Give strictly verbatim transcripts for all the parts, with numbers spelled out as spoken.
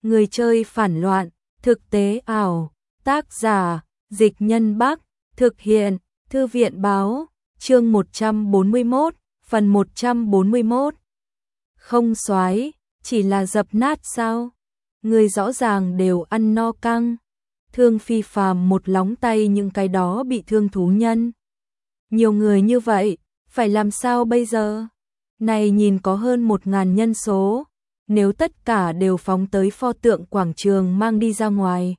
Người chơi phản loạn, thực tế ảo, tác giả, Dịch Nhân Bắc, thực hiện, Thư viện báo, chương một trăm bốn mươi mốt, phần một trăm bốn mươi mốt. Không soái, chỉ là dập nát sao? Người rõ ràng đều ăn no căng. Thương Phi Phàm một lóng tay những cái đó bị thương thú nhân. Nhiều người như vậy, phải làm sao bây giờ? Này nhìn có hơn một ngàn nhân số, nếu tất cả đều phóng tới pho tượng quảng trường mang đi ra ngoài.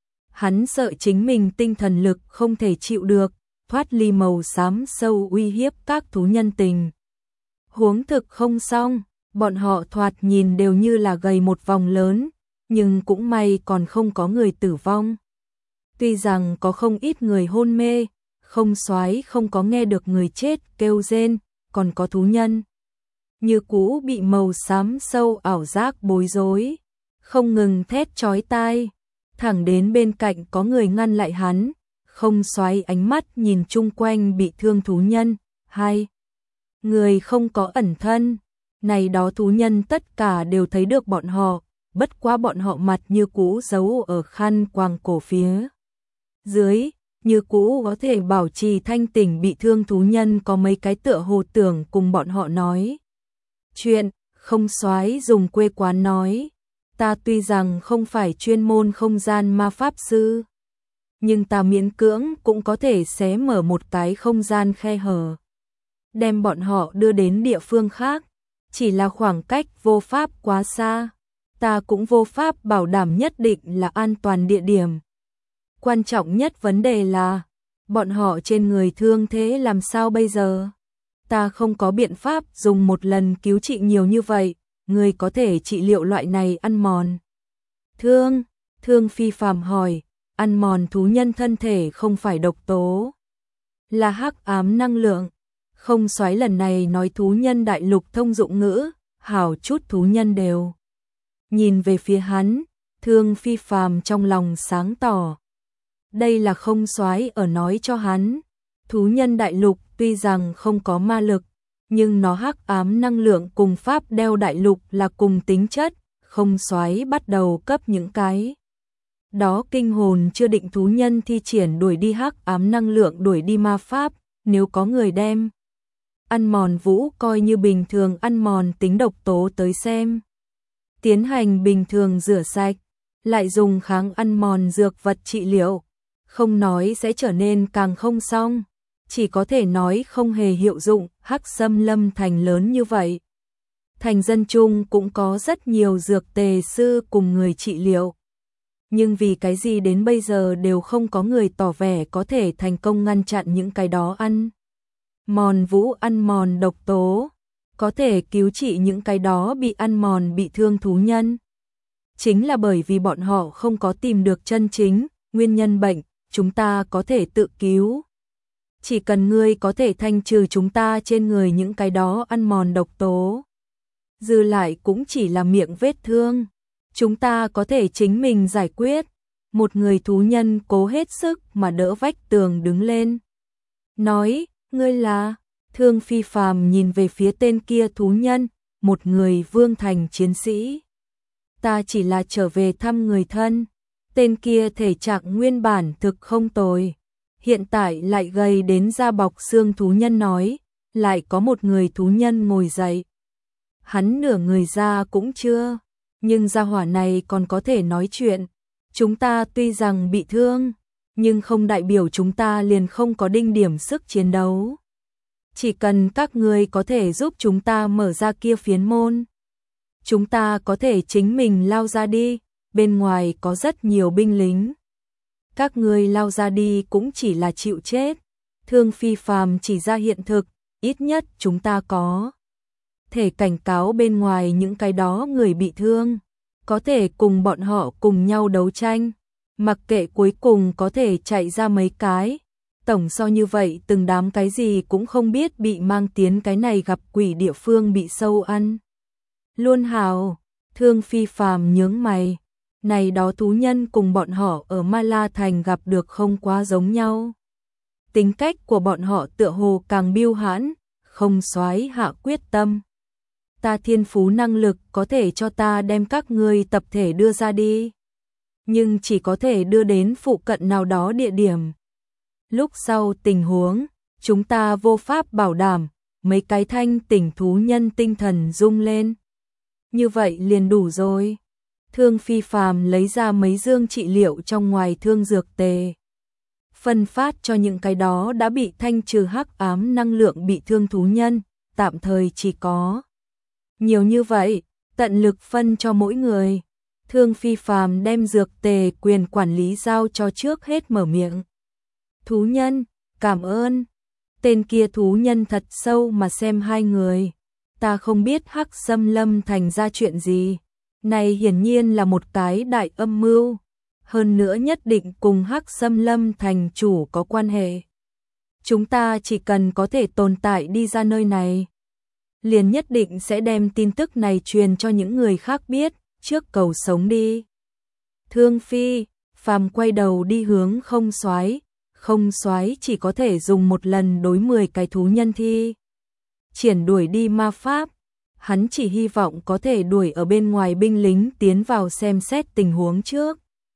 Hắn sợ chính mình tinh thần lực không thể chịu được, thoát ly màu xám sâu uy hiếp các thú nhân tình. Huống thực không xong, bọn họ thoạt nhìn đều như là gầy một vòng lớn, nhưng cũng may còn không có người tử vong. Tuy rằng có không ít người hôn mê, không soái không có nghe được người chết kêu rên, còn có thú nhân như cũ bị màu xám sâu ảo giác bối rối, không ngừng thét chói tai, thẳng đến bên cạnh có người ngăn lại hắn, không soái ánh mắt nhìn chung quanh bị thương thú nhân, hai người không có ẩn thân, này đó thú nhân tất cả đều thấy được bọn họ, bất quá bọn họ mặt như cũ giấu ở khăn quàng cổ phía dưới, như cũ có thể bảo trì thanh tỉnh. Bị thương thú nhân có mấy cái tựa hồ tưởng cùng bọn họ nói chuyện, không soái dùng quê quán nói, ta tuy rằng không phải chuyên môn không gian ma pháp sư, nhưng ta miễn cưỡng cũng có thể xé mở một cái không gian khe hở, đem bọn họ đưa đến địa phương khác, chỉ là khoảng cách vô pháp quá xa, ta cũng vô pháp bảo đảm nhất định là an toàn địa điểm. Quan trọng nhất vấn đề là, bọn họ trên người thương thế làm sao bây giờ? Ta không có biện pháp dùng một lần cứu trị nhiều như vậy, người có thể trị liệu loại này ăn mòn thương. Thương Phi Phàm hỏi, ăn mòn thú nhân thân thể không phải độc tố, là hắc ám năng lượng. Không soái lần này nói thú nhân đại lục thông dụng ngữ, hảo chút thú nhân đều nhìn về phía hắn. Thương Phi Phàm trong lòng sáng tỏ, đây là không soái ở nói cho hắn, thú nhân đại lục tuy rằng không có ma lực, nhưng nó hắc ám năng lượng cùng pháp đeo đại lục là cùng tính chất, không soái bắt đầu cấp những cái đó kinh hồn chưa định thú nhân thi triển đuổi đi hắc ám năng lượng, đuổi đi ma pháp. Nếu có người đem ăn mòn vũ coi như bình thường ăn mòn tính độc tố tới xem, tiến hành bình thường rửa sạch, lại dùng kháng ăn mòn dược vật trị liệu, không nói sẽ trở nên càng không xong, chỉ có thể nói không hề hiệu dụng. Hắc Xâm Lâm thành lớn như vậy, thành dân chung cũng có rất nhiều dược tề sư cùng người trị liệu, nhưng vì cái gì đến bây giờ đều không có người tỏ vẻ có thể thành công ngăn chặn những cái đó ăn mòn vũ ăn mòn độc tố, có thể cứu trị những cái đó bị ăn mòn bị thương thú nhân. Chính là bởi vì bọn họ không có tìm được chân chính nguyên nhân bệnh. Chúng ta có thể tự cứu, chỉ cần ngươi có thể thanh trừ chúng ta trên người những cái đó ăn mòn độc tố, dư lại cũng chỉ là miệng vết thương, chúng ta có thể chính mình giải quyết. Một người thú nhân cố hết sức mà đỡ vách tường đứng lên, nói, ngươi là? Thương Phi Phàm nhìn về phía tên kia thú nhân, một người vương thành chiến sĩ. Ta chỉ là trở về thăm người thân. Tên kia thể trạng nguyên bản thực không tồi, hiện tại lại gầy đến da bọc xương. Thú nhân nói, lại có một người thú nhân ngồi dậy. Hắn nửa người da cũng chưa, nhưng gia hỏa này còn có thể nói chuyện. Chúng ta tuy rằng bị thương, nhưng không đại biểu chúng ta liền không có đinh điểm sức chiến đấu. Chỉ cần các ngươi có thể giúp chúng ta mở ra kia phiến môn, chúng ta có thể chính mình lao ra đi. Bên ngoài có rất nhiều binh lính, các ngươi lao ra đi cũng chỉ là chịu chết. Thương Phi Phàm chỉ ra hiện thực, ít nhất chúng ta có thể cảnh cáo bên ngoài những cái đó người bị thương, có thể cùng bọn họ cùng nhau đấu tranh, mặc kệ cuối cùng có thể chạy ra mấy cái, tổng so như vậy từng đám cái gì cũng không biết bị mang tiến cái này gặp quỷ địa phương bị sâu ăn luôn hào. Thương Phi Phàm nhướng mày, này đó thú nhân cùng bọn họ ở Ma La Thành gặp được không quá giống nhau. Tính cách của bọn họ tựa hồ càng biêu hãn. Không soái hạ quyết tâm ta thiên phú năng lực có thể cho ta đem các ngươi tập thể đưa ra đi, nhưng chỉ có thể đưa đến phụ cận nào đó địa điểm. Lúc sau tình huống, chúng ta vô pháp bảo đảm, mấy cái thanh tỉnh thú nhân tinh thần rung lên. Như vậy liền đủ rồi. Thương Phi Phàm lấy ra mấy dương trị liệu trong ngoài thương dược tề, phân phát cho những cái đó đã bị thanh trừ hắc ám năng lượng bị thương thú nhân, tạm thời chỉ có nhiều như vậy, tận lực phân cho mỗi người. Thương Phi Phàm đem dược tề quyền quản lý giao cho trước hết mở miệng. Thú nhân, cảm ơn. Tên kia thú nhân thật sâu mà xem hai người. Ta không biết Hắc Xâm Lâm thành ra chuyện gì. Này hiển nhiên là một cái đại âm mưu. Hơn nữa nhất định cùng Hắc Xâm Lâm thành chủ có quan hệ. Chúng ta chỉ cần có thể tồn tại đi ra nơi này, liền nhất định sẽ đem tin tức này truyền cho những người khác biết, trước cầu sống đi. Thương Phi Phàm quay đầu đi hướng Không Soái. Không Soái chỉ có thể dùng một lần đối mười cái thú nhân thi triển đuổi đi ma pháp. Hắn chỉ hy vọng có thể đuổi ở bên ngoài binh lính tiến vào xem xét tình huống trước.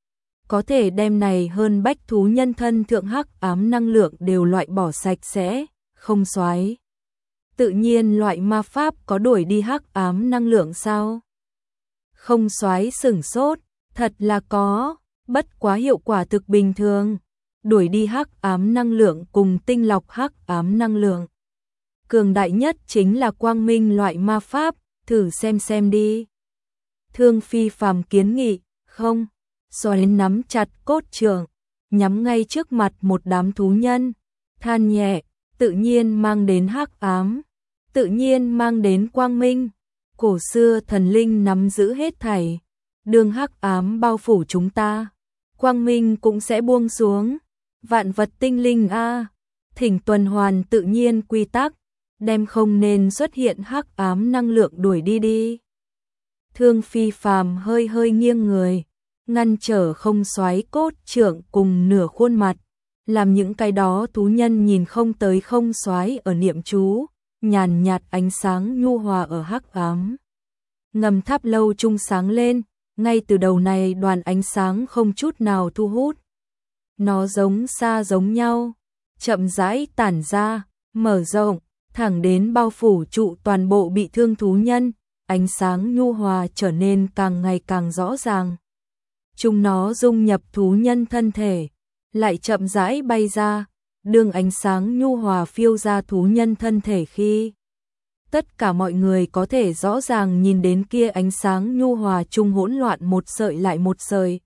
Có thể đem này hơn bách thú nhân thân thượng hắc ám năng lượng đều loại bỏ sạch sẽ. Không Soái, tự nhiên loại ma pháp có đuổi đi hắc ám năng lượng sao? Không Soái sửng sốt, thật là có, bất quá hiệu quả thực bình thường. Đuổi đi hắc ám năng lượng cùng tinh lọc hắc ám năng lượng. Cường đại nhất chính là quang minh loại ma pháp, thử xem xem đi. Thương Phi Phàm kiến nghị, không, Soái nắm chặt cốt trượng, nhắm ngay trước mặt một đám thú nhân, than nhẹ, tự nhiên mang đến hắc ám, tự nhiên mang đến quang minh. Cổ xưa thần linh nắm giữ hết thảy, đường hắc ám bao phủ chúng ta, quang minh cũng sẽ buông xuống. Vạn vật tinh linh a, thỉnh tuần hoàn tự nhiên quy tắc, đem không nên xuất hiện hắc ám năng lượng đuổi đi đi. Thương Phi Phàm hơi hơi nghiêng người, ngăn trở Không Soái cốt trượng cùng nửa khuôn mặt, làm những cái đó thú nhân nhìn không tới Không Soái ở niệm chú, nhàn nhạt ánh sáng nhu hòa ở hắc ám ngầm tháp lâu trung sáng lên, ngay từ đầu này đoàn ánh sáng không chút nào thu hút. Nó giống xa giống nhau, chậm rãi tản ra, mở rộng, thẳng đến bao phủ trụ toàn bộ bị thương thú nhân, ánh sáng nhu hòa trở nên càng ngày càng rõ ràng. Chúng nó dung nhập thú nhân thân thể, lại chậm rãi bay ra, đương ánh sáng nhu hòa phiêu ra thú nhân thân thể khi tất cả mọi người có thể rõ ràng nhìn đến kia ánh sáng nhu hòa chung hỗn loạn một sợi lại một sợi.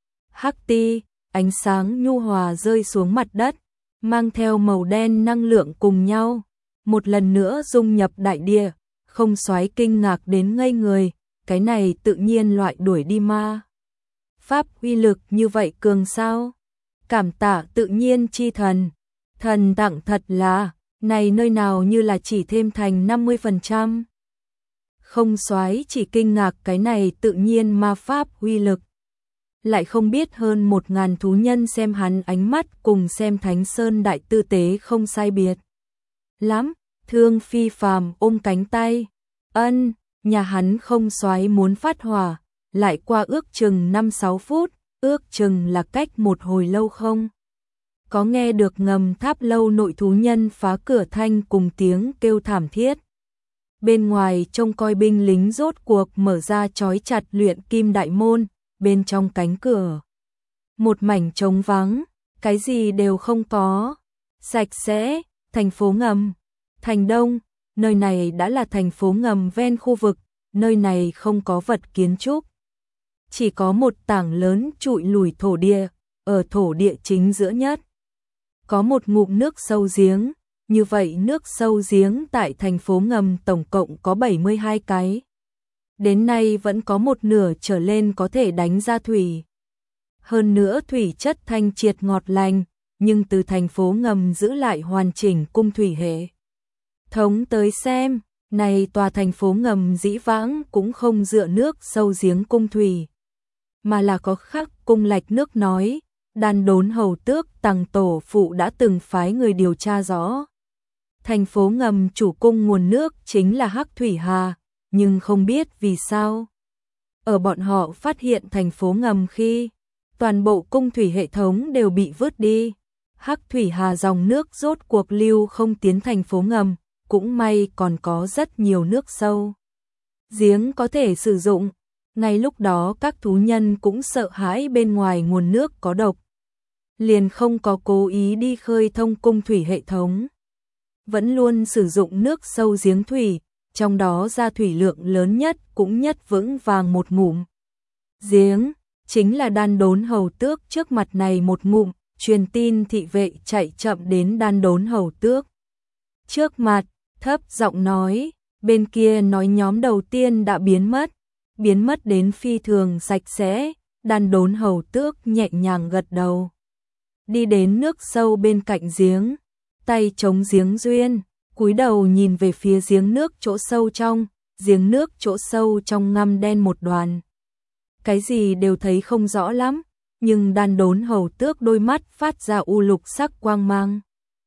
Hắc ti, ánh sáng nhu hòa rơi xuống mặt đất, mang theo màu đen năng lượng cùng nhau, một lần nữa dung nhập đại địa. Không Soái kinh ngạc đến ngây người, cái này tự nhiên loại đuổi đi ma pháp uy lực như vậy cường sao? Cảm tạ tự nhiên chi thần, thần tặng thật là, này nơi nào như là chỉ thêm thành năm mươi phần trăm. Không Soái chỉ kinh ngạc cái này tự nhiên ma pháp uy lực, lại không biết hơn một ngàn thú nhân xem hắn ánh mắt cùng xem Thánh Sơn đại tư tế không sai biệt lắm. Thương Phi Phàm ôm cánh tay, ân, nhà hắn Không Soái muốn phát hỏa, lại qua ước chừng năm sáu phút, ước chừng là cách một hồi lâu không có nghe được ngầm tháp lâu nội thú nhân phá cửa thanh cùng tiếng kêu thảm thiết. Bên ngoài trông coi binh lính rốt cuộc mở ra trói chặt luyện kim đại môn, bên trong cánh cửa một mảnh trống vắng, cái gì đều không có, sạch sẽ. Thành phố ngầm, thành Đông, nơi này đã là thành phố ngầm ven khu vực, nơi này không có vật kiến trúc, chỉ có một tảng lớn trụi lùi thổ địa, ở thổ địa chính giữa nhất có một ngụm nước sâu giếng. Như vậy nước sâu giếng tại thành phố ngầm tổng cộng có bảy mươi hai cái. Đến nay vẫn có một nửa trở lên có thể đánh ra thủy. Hơn nữa thủy chất thanh triệt ngọt lành, nhưng từ thành phố ngầm giữ lại hoàn chỉnh cung thủy hệ thống tới xem, này tòa thành phố ngầm dĩ vãng cũng không dựa nước sâu giếng cung thủy, mà là có khắc cung lạch nước nói. Đan Đốn hầu tước Tằng tổ phụ đã từng phái người điều tra rõ. Thành phố ngầm chủ cung nguồn nước chính là Hắc Thủy Hà, nhưng không biết vì sao. Ở bọn họ phát hiện thành phố ngầm khi toàn bộ cung thủy hệ thống đều bị vứt đi. Hắc thủy hà dòng nước rốt cuộc lưu không tiến thành phố ngầm, cũng may còn có rất nhiều nước sâu giếng có thể sử dụng. Ngay lúc đó các thú nhân cũng sợ hãi bên ngoài nguồn nước có độc, liền không có cố ý đi khơi thông cung thủy hệ thống. Vẫn luôn sử dụng nước sâu giếng thủy, trong đó ra thủy lượng lớn nhất cũng nhất vững vàng một ngụm giếng, chính là Đan Đốn Hầu Tước trước mặt này một ngụm. Truyền tin thị vệ chạy chậm đến Đan Đốn Hầu Tước trước mặt, thấp giọng nói, bên kia nói nhóm đầu tiên đã biến mất, biến mất đến phi thường sạch sẽ. Đan Đốn Hầu Tước nhẹ nhàng gật đầu, đi đến nước sâu bên cạnh giếng, tay chống giếng duyên, cúi đầu nhìn về phía giếng nước chỗ sâu trong, giếng nước chỗ sâu trong ngăm đen một đoàn. Cái gì đều thấy không rõ lắm, nhưng Đan Đốn Hầu Tước đôi mắt phát ra u lục sắc quang mang.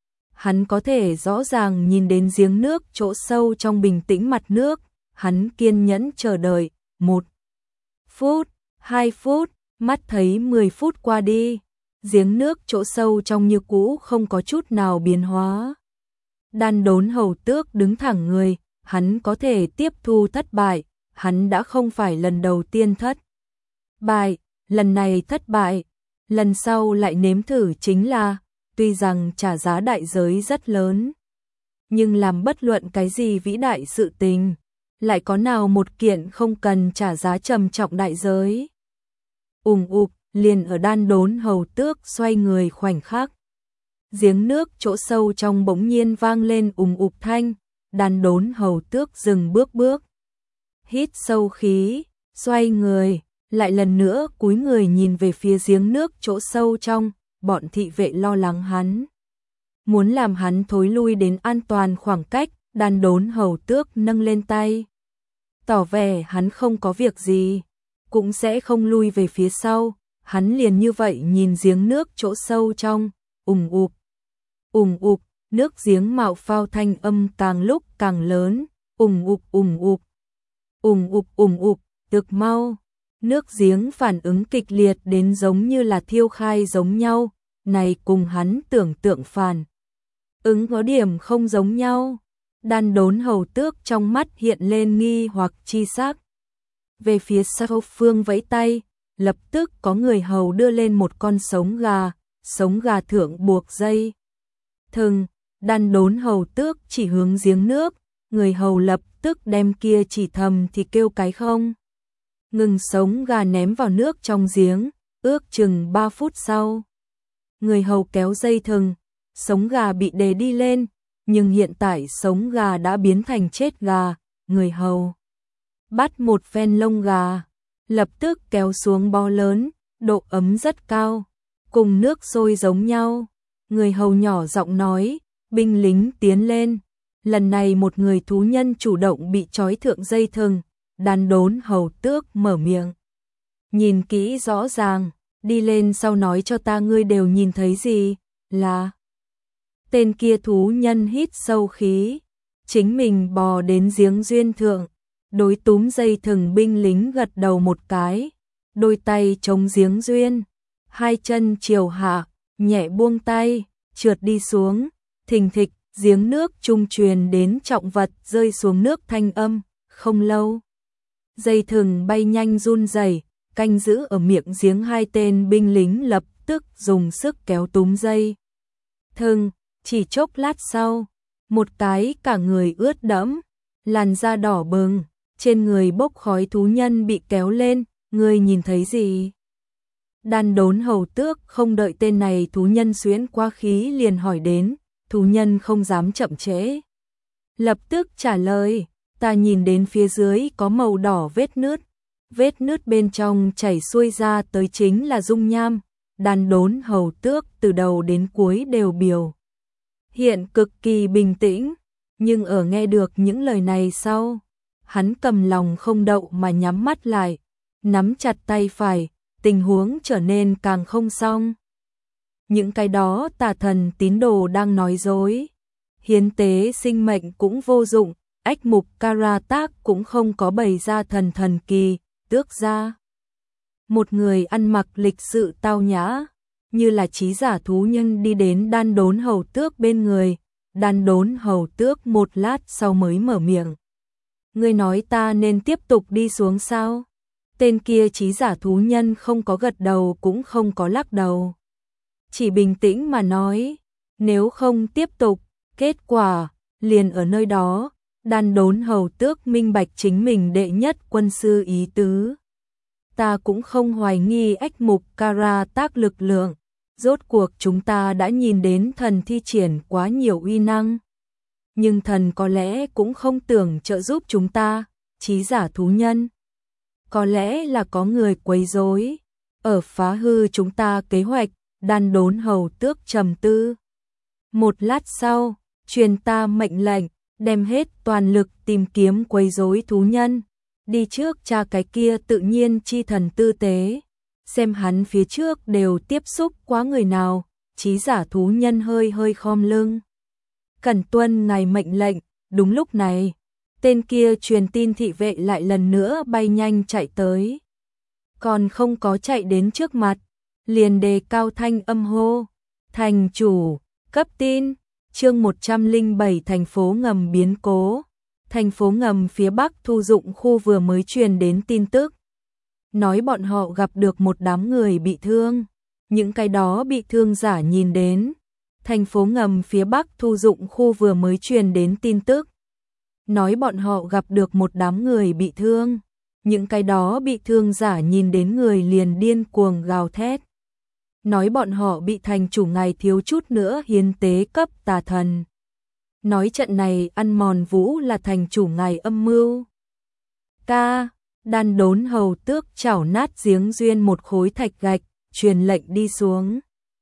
Hắn có thể rõ ràng nhìn đến giếng nước chỗ sâu trong bình tĩnh mặt nước, hắn kiên nhẫn chờ đợi, một phút, hai phút, mắt thấy mười phút qua đi, giếng nước chỗ sâu trong như cũ không có chút nào biến hóa. Đan Đốn Hầu Tước đứng thẳng người, hắn có thể tiếp thu thất bại, hắn đã không phải lần đầu tiên thất bại, lần này thất bại, lần sau lại nếm thử chính là, tuy rằng trả giá đại giới rất lớn, nhưng làm bất luận cái gì vĩ đại sự tình, lại có nào một kiện không cần trả giá trầm trọng đại giới. Ùng ục, liền ở Đan Đốn Hầu Tước xoay người khoảnh khắc, giếng nước chỗ sâu trong bỗng nhiên vang lên ùng ục thanh. Đan Đốn Hầu Tước dừng bước bước, hít sâu khí, xoay người, lại lần nữa cúi người nhìn về phía giếng nước chỗ sâu trong. Bọn thị vệ lo lắng hắn, muốn làm hắn thối lui đến an toàn khoảng cách. Đan Đốn Hầu Tước nâng lên tay, tỏ vẻ hắn không có việc gì, cũng sẽ không lui về phía sau. Hắn liền như vậy nhìn giếng nước chỗ sâu trong, ùng ục, ùng ục, nước giếng mạo phao thanh âm càng lúc càng lớn, ùng ục ùng ục, ùng ục ùng ục, thực mau. Nước giếng phản ứng kịch liệt đến giống như là thiêu khai giống nhau, này cùng hắn tưởng tượng phản ứng có điểm không giống nhau. Đan Đốn Hầu Tước trong mắt hiện lên nghi hoặc chi sắc, về phía sau phương vẫy tay, lập tức có người hầu đưa lên một con sống gà, sống gà thượng buộc dây thừng. Đan Đốn Hầu Tước chỉ hướng giếng nước, người hầu lập tức đem kia chỉ thầm thì kêu cái không ngừng sống gà ném vào nước trong giếng. Ước chừng ba phút sau, người hầu kéo dây thừng, sống gà bị đè đi lên, nhưng hiện tại sống gà đã biến thành chết gà. Người hầu bắt một phen lông gà, lập tức kéo xuống bó lớn, độ ấm rất cao, cùng nước sôi giống nhau. Người hầu nhỏ giọng nói, binh lính tiến lên. Lần này một người thú nhân chủ động bị trói thượng dây thừng. Đan Đốn Hầu Tước mở miệng, nhìn kỹ rõ ràng, đi lên sau nói cho ta ngươi đều nhìn thấy gì. Là tên kia thú nhân hít sâu khí, chính mình bò đến giếng duyên thượng, đối túm dây thừng binh lính gật đầu một cái, đôi tay chống giếng duyên, hai chân chiều hạ, nhẹ buông tay, trượt đi xuống, thình thịch, giếng nước trung truyền đến trọng vật rơi xuống nước thanh âm. Không lâu, dây thừng bay nhanh run rẩy, canh giữ ở miệng giếng hai tên binh lính lập tức dùng sức kéo túm dây thừng. Chỉ chốc lát sau, một cái cả người ướt đẫm, làn da đỏ bừng, trên người bốc khói thú nhân bị kéo lên. Ngươi nhìn thấy gì? Đan Đốn Hầu Tước không đợi tên này thú nhân xuyến qua khí liền hỏi đến. Thú nhân không dám chậm trễ, lập tức trả lời, ta nhìn đến phía dưới có màu đỏ vết nứt, vết nứt bên trong chảy xuôi ra tới chính là dung nham. Đan Đốn Hầu Tước từ đầu đến cuối đều biểu hiện cực kỳ bình tĩnh, nhưng ở nghe được những lời này sau, hắn cầm lòng không đậu mà nhắm mắt lại, nắm chặt tay phải, tình huống trở nên càng không xong. Những cái đó tà thần tín đồ đang nói dối, hiến tế sinh mệnh cũng vô dụng, Ách Mục Karatak cũng không có bày ra thần thần kỳ, tước ra. Một người ăn mặc lịch sự tao nhã, như là trí giả thú nhân đi đến Đan Đốn Hầu Tước bên người. Đan Đốn Hầu Tước một lát sau mới mở miệng. Ngươi nói ta nên tiếp tục đi xuống sao? Tên kia trí giả thú nhân không có gật đầu cũng không có lắc đầu. Chỉ bình tĩnh mà nói, nếu không tiếp tục, kết quả liền ở nơi đó. Đan Đốn Hầu Tước minh bạch chính mình đệ nhất quân sư ý tứ. Ta cũng không hoài nghi Ách Mục Karatak lực lượng, rốt cuộc chúng ta đã nhìn đến thần thi triển quá nhiều uy năng. Nhưng thần có lẽ cũng không tưởng trợ giúp chúng ta, trí giả thú nhân. Có lẽ là có người quấy rối, ở phá hư chúng ta kế hoạch. Đan Đốn Hầu Tước trầm tư. Một lát sau, truyền ta mệnh lệnh, đem hết toàn lực tìm kiếm quấy rối thú nhân. Đi trước tra cái kia tự nhiên chi thần tư tế, xem hắn phía trước đều tiếp xúc quá người nào. Trí giả thú nhân hơi hơi khom lưng. Cẩn tuân ngài mệnh lệnh. Đúng lúc này, tên kia truyền tin thị vệ lại lần nữa bay nhanh chạy tới. Còn không có chạy đến trước mặt, liền đề cao thanh âm hô. Thành chủ, cấp tin. Chương một trăm lẻ bảy thành phố ngầm biến cố. Thành phố ngầm phía Bắc Thu Dụng khu vừa mới truyền đến tin tức. Nói bọn họ gặp được một đám người bị thương. Những cái đó bị thương giả nhìn đến. Thành phố ngầm phía Bắc Thu Dụng khu vừa mới truyền đến tin tức. Nói bọn họ gặp được một đám người bị thương. Những cái đó bị thương giả nhìn đến người liền điên cuồng gào thét. Nói bọn họ bị thành chủ ngài thiếu chút nữa hiến tế cấp tà thần. Nói trận này ăn mòn vũ là thành chủ ngài âm mưu. Ca, Đan Đốn Hầu Tước chảo nát giếng duyên một khối thạch gạch, truyền lệnh đi xuống.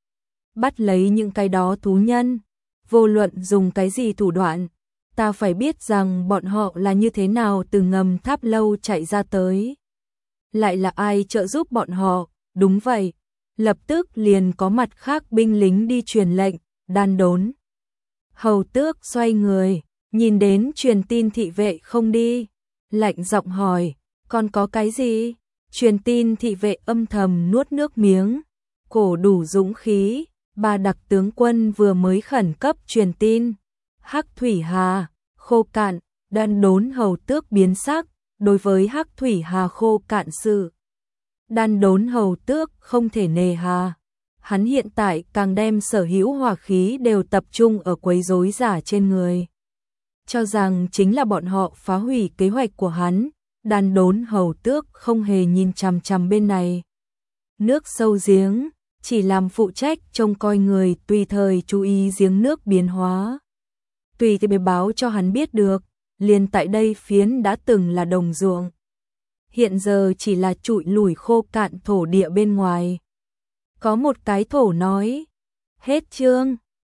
Bắt lấy những cái đó thú nhân, vô luận dùng cái gì thủ đoạn, ta phải biết rằng bọn họ là như thế nào từ ngầm tháp lâu chạy ra tới. Lại là ai trợ giúp bọn họ, đúng vậy. Lập tức liền có mặt khác binh lính đi truyền lệnh. Đan Đốn Hầu Tước xoay người, nhìn đến truyền tin thị vệ không đi, lạnh giọng hỏi, còn có cái gì? Truyền tin thị vệ âm thầm nuốt nước miếng, cổ đủ dũng khí. Ba đặc tướng quân vừa mới khẩn cấp truyền tin. Hắc Thủy Hà khô cạn. Đan Đốn Hầu Tước biến sắc, đối với Hắc Thủy Hà khô cạn sự. Đan Đốn Hầu Tước không thể nề hà. Hắn hiện tại càng đem sở hữu hỏa khí đều tập trung ở quấy rối giả trên người. Cho rằng chính là bọn họ phá hủy kế hoạch của hắn. Đan Đốn Hầu Tước không hề nhìn chằm chằm bên này. Nước sâu giếng, chỉ làm phụ trách trông coi người tùy thời chú ý giếng nước biến hóa. Tùy thì báo cho hắn biết được, liền tại đây phiến đã từng là đồng ruộng. Hiện giờ chỉ là trụi lủi khô cạn thổ địa bên ngoài. Có một cái thổ nói, hết chương.